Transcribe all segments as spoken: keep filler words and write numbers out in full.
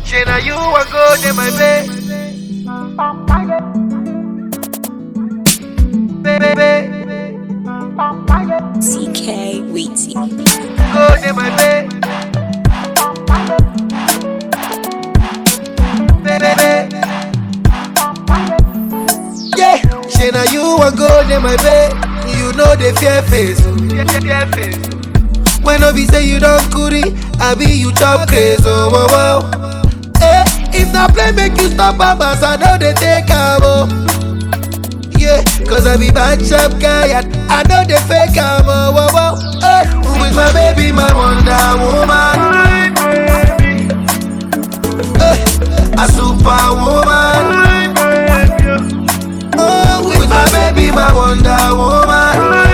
Shana, you a good in my bed. Baby, C K Weezy. good in my bed. Baby, yeah, Shana, you a good in my bed. You know the fear face. Fear face. When I be say you don't curry, I be you chop crazy. Oh, wow, wow. Eh, if not play make you stop babas, I know they take am. Oh. Yeah, cause I be bad chop guy and I know they fake am. Oh, wow, wow. Eh, with my baby, my Wonder Woman. Eh, a superwoman. Oh, with my baby, my Wonder Woman.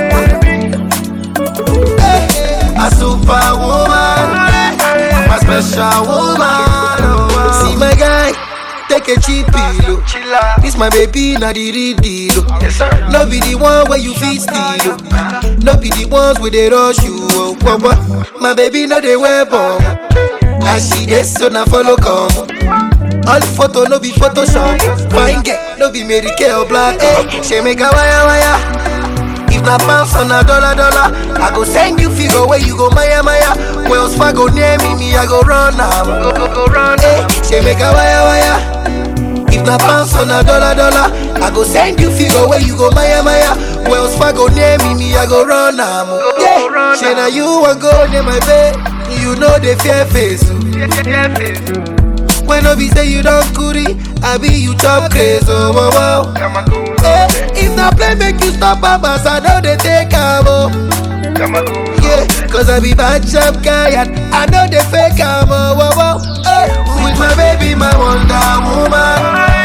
A superwoman, my special woman. Oh, see my guy, take a cheap pillow. This my baby, not the real deal. No be the one where you feel steal. No be the ones where they rush you. Oh, oh, oh. My baby, not the weapon. And she gets so now follow come. All photo no be Photoshop. Fine get no be Mary Kay or Black. Hey, she make a wire wire. If na pounds on a dollar dollar, I go send you figure where you go Maya Maya. Wells Fargo near me, me I go run now. Go go go run. Hey, she make a wire wire. If na pounds on a dollar dollar, I go send you figure where you go Maya Maya. Wells Fargo near me, me I go run now. Yeah, she na you a go near my bed. You know the fear face. Fear face. When I be say you don't curry, I be you chop crazy. Oh, wow, wow. Eh, if not play make you stop babas, I know they take am. Oh. Yeah, cause I be bad chop guy and I know they fake am. Oh, wow, wow. Eh, with my baby, my Wonder Woman.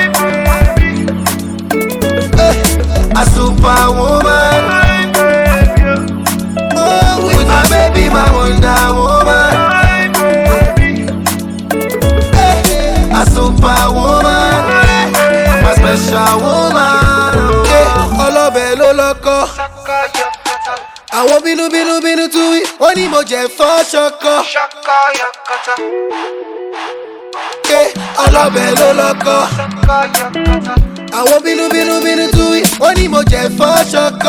Eh, a superwoman. Oh, with my baby, my Wonder Woman. A superwoman, my special woman. Yeah, ọlọ́bẹ̀ ló lọ́kọ́. Àwọn bínú bínú bínú tú wí, wọ́n ní mo jẹ fọ́ ṣọkọ. Yeah, ọlọ́bẹ̀ ló lọ́kọ́. Àwọn bínú bínú bínú tú wí, wọ́n ní mo jẹ fọ́ ṣọkọ.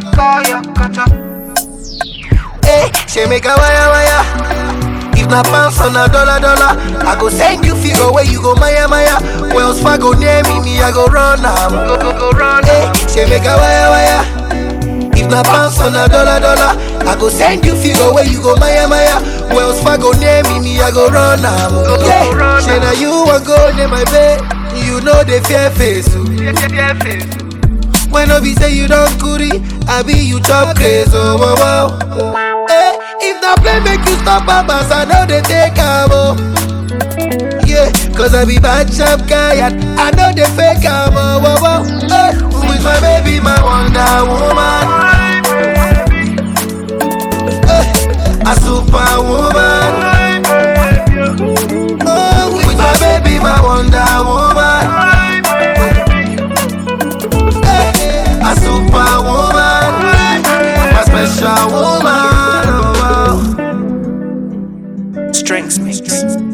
Hey, she make a wire wire. If na pounds on a dollar dollar, I go send you figure where you go Maya Maya. Wells Fargo near me, me I go run now. Go go go run. Hey, she make a wire wire. If na pounds on a dollar dollar, I go send you figure where you go Maya Maya. Wells Fargo near me, me I go run now. Go go go run. She na you a go near my bed. You know the fear face. Fear face. When I be say you don't curry, I be you chop crazy. Oh, wow, wow. Eh, if not play make you stop babas, I know they take am. Oh. Yeah, cause I be bad chop guy and I know they fake am. Oh, wow, wow. Eh, with my baby, my Wonder Woman. Eh, a superwoman. Oh, with my baby, my Wonder Woman. A superwoman, my special woman. Oh, wow. Strengths mix.